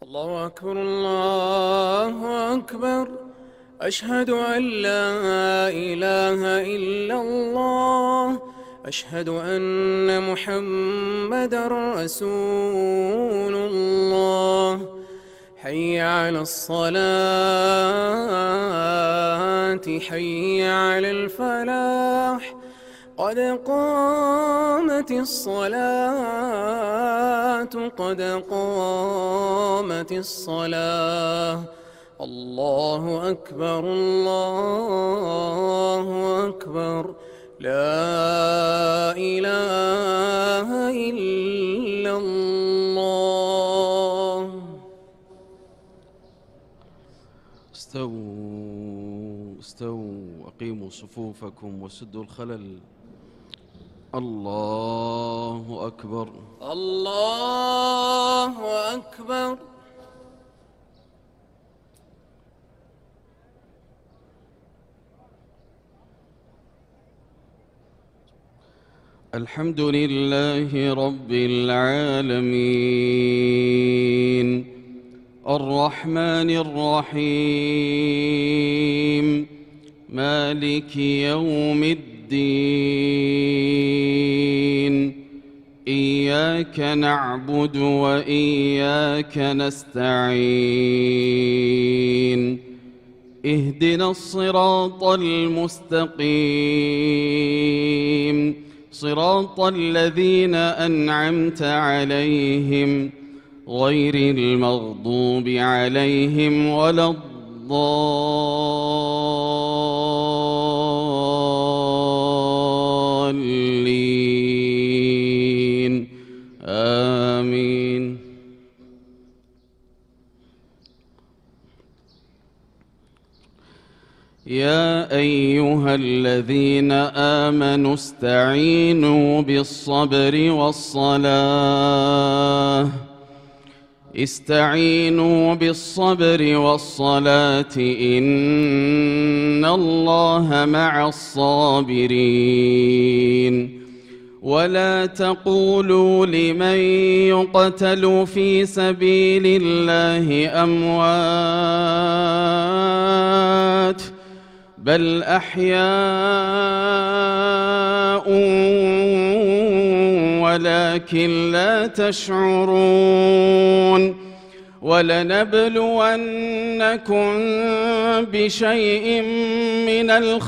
الله أكبر الله أكبر. أشهد أن لا إله إلا الله. أشهد أن محمدًا رسول الله. حي على الصلاة حي على الفلاح. قد قامت الصلاة قد قامت الصلاة. الله أكبر الله أكبر. لا إله إلا الله. استووا استووا أقيموا صفوفكم وسدوا الخلل. الله أكبر الله أكبر. الحمد لله رب العالمين الرحمن الرحيم مالك يوم الدين. إياك نعبد وإياك نستعين. اهدنا الصراط المستقيم صراط الذين أنعمت عليهم غير المغضوب عليهم ولا الضالين آمين. يا أيها الذين آمنوا استعينوا بالصبر والصلاة إن الله مع الصابرين. ولا تقولوا لمن يقتل في سبيل الله أموات بل أحياء ولكن لا تشعرون. ولنبلونكم بشيء من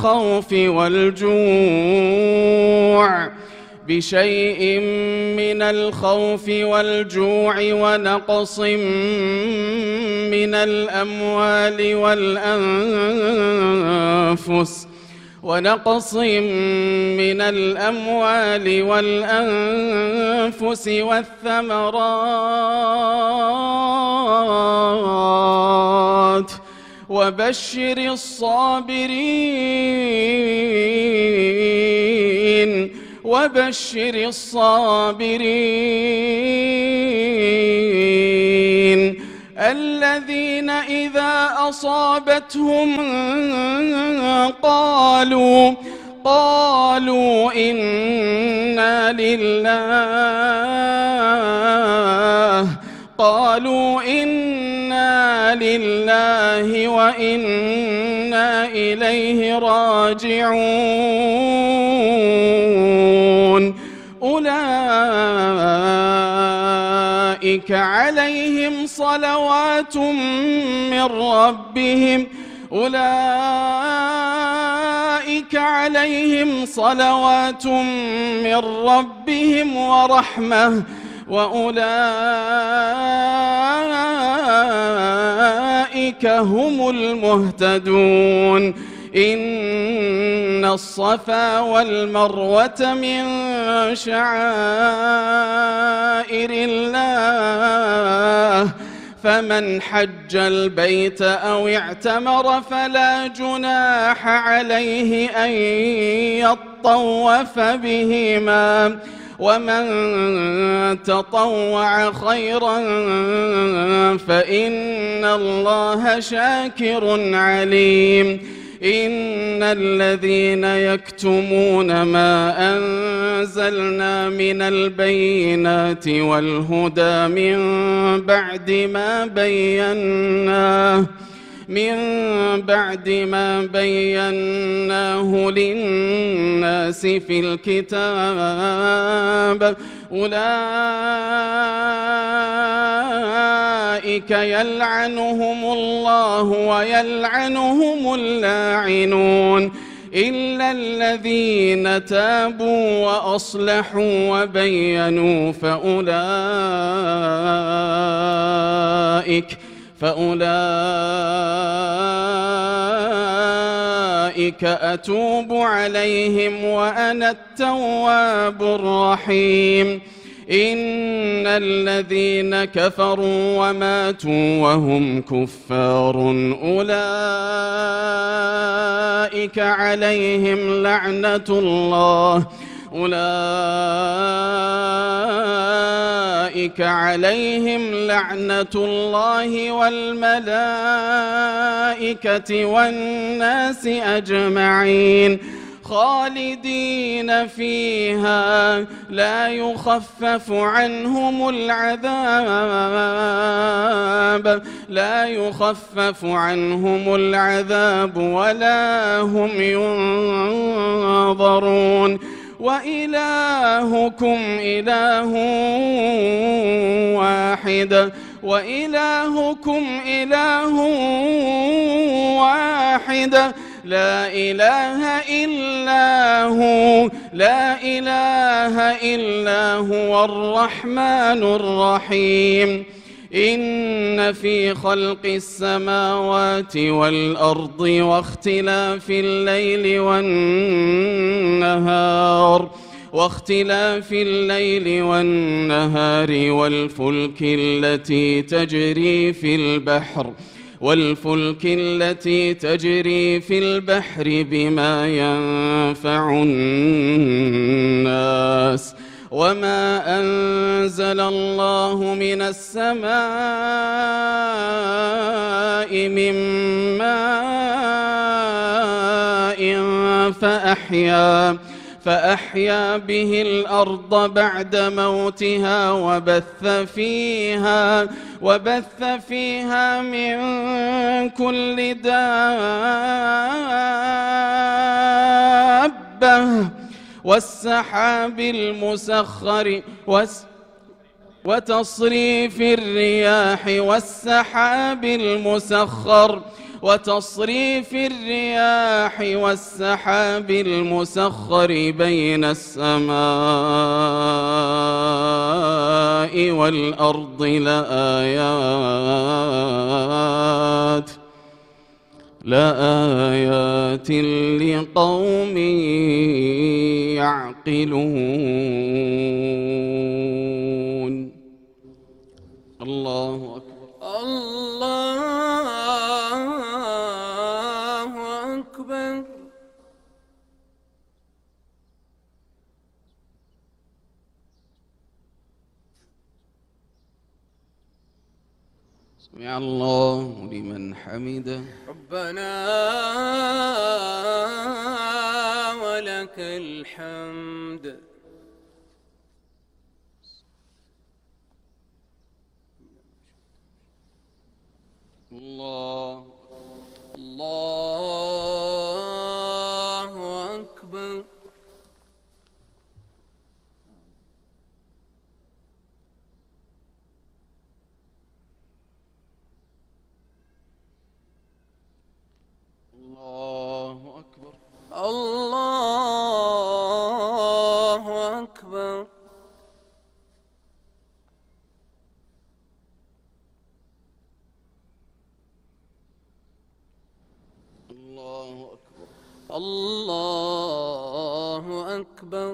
الخوف والجوع ونقص من الأموال والأنفس والثمرات وبشر الصابرين الذين إذا أصابتهم قالوا إنا لله وإنا إليه راجعون. أولئك عليهم صلوات من ربهم ورحمة وأولئك هم المهتدون. إن الصفا والمروة من شعائر الله فمن حج البيت أو اعتمر فلا جناح عليه أن يطوف بهما ومن تطوع خيرا فإن الله شاكر عليم. إن الذين يكتمون ما أنزلنا من البينات والهدى من بعد ما بيناه للناس في الكتاب أولئك يلعنهم الله ويلعنهم اللاعنون إلا الذين تابوا وأصلحوا وبينوا فأولئك أتوب عليهم وأنا التواب الرحيم إن الذين كفروا وماتوا وهم كفار أولئك عليهم لعنة الله والملائكة والناس أجمعين خالدين فيها لا يخفف عنهم العذاب ولا هم ينظرون وإلهكم إله واحد لا إله إلا هو الرحمن الرحيم إن في خلق السماوات والأرض واختلاف الليل والنهار والفلك التي تجري في البحر بما ينفع الناس وما أنزل الله من السماء من ماء فأحيا به الأرض بعد موتها وبث فيها من كل دابة والسحاب المسخر وتصريف الرياح والسحاب المسخر بين السماء والأرض لآيات لقوم يعقلون. الله أكبر. الله أكبر. سمع الله لمن حمده. ربنا ولك الحمد. الله أكبر. الله أكبر. الله أكبر. الله أكبر. الله أكبر.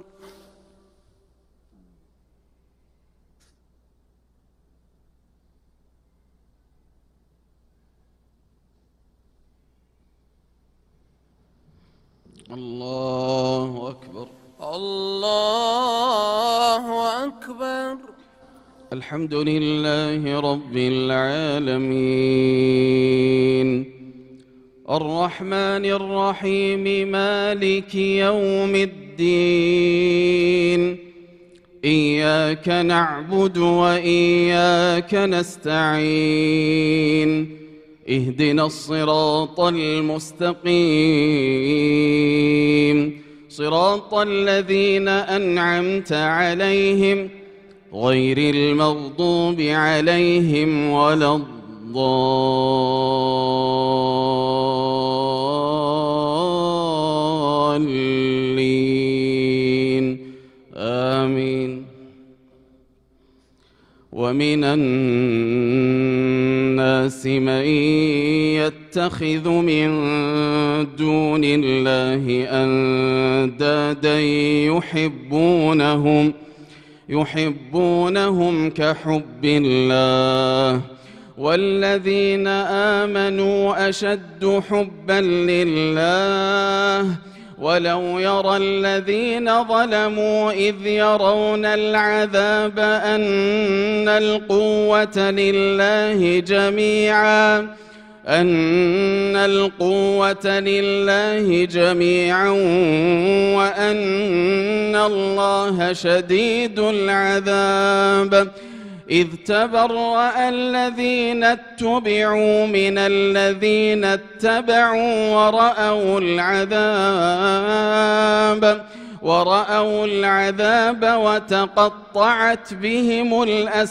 الله أكبر. الله أكبر. الحمد لله رب العالمين الرحمن الرحيم مالك يوم الدين إياك نعبد وإياك نستعين اهدنا الصراط المستقيم صراط الذين أنعمت عليهم غير المغضوب عليهم ولا الضالين آمين. ومن الناس من يتخذ من دون الله أندادا يحبونهم كحب الله والذين آمنوا أشد حبا لله ولو يرى الذين ظلموا إذ يرون العذاب أن القوة لله جميعا وأن الله شديد العذاب إذ تبرأ الذين اتبعوا من الذين اتبعوا ورأوا العذاب وتقطعت بهم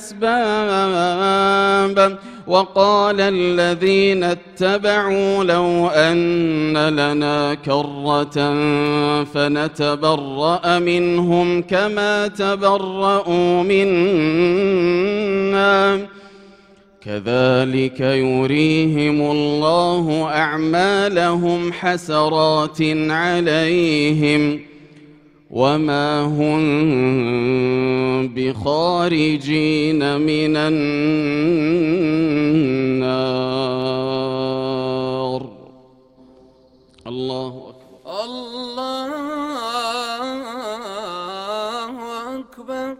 الأسباب وقال الذين اتبعوا لو أن لنا كرة فنتبرأ منهم كما تبرأوا منا كذلك يريهم الله أعمالهم حسرات عليهم وما هم بخارجين من النار. الله أكبر. الله أكبر.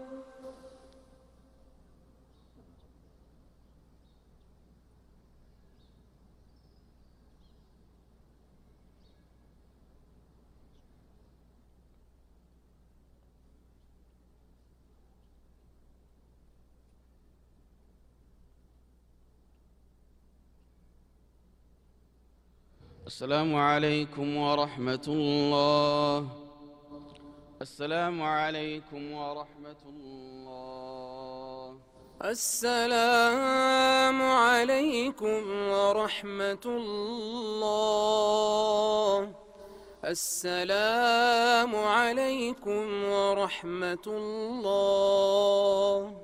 السلام عليكم ورحمة الله. السلام عليكم ورحمة الله. السلام عليكم ورحمة الله. السلام عليكم ورحمة الله.